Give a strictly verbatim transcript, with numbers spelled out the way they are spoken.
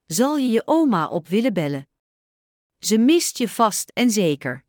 Zal je je oma op willen bellen? Ze mist je vast en zeker.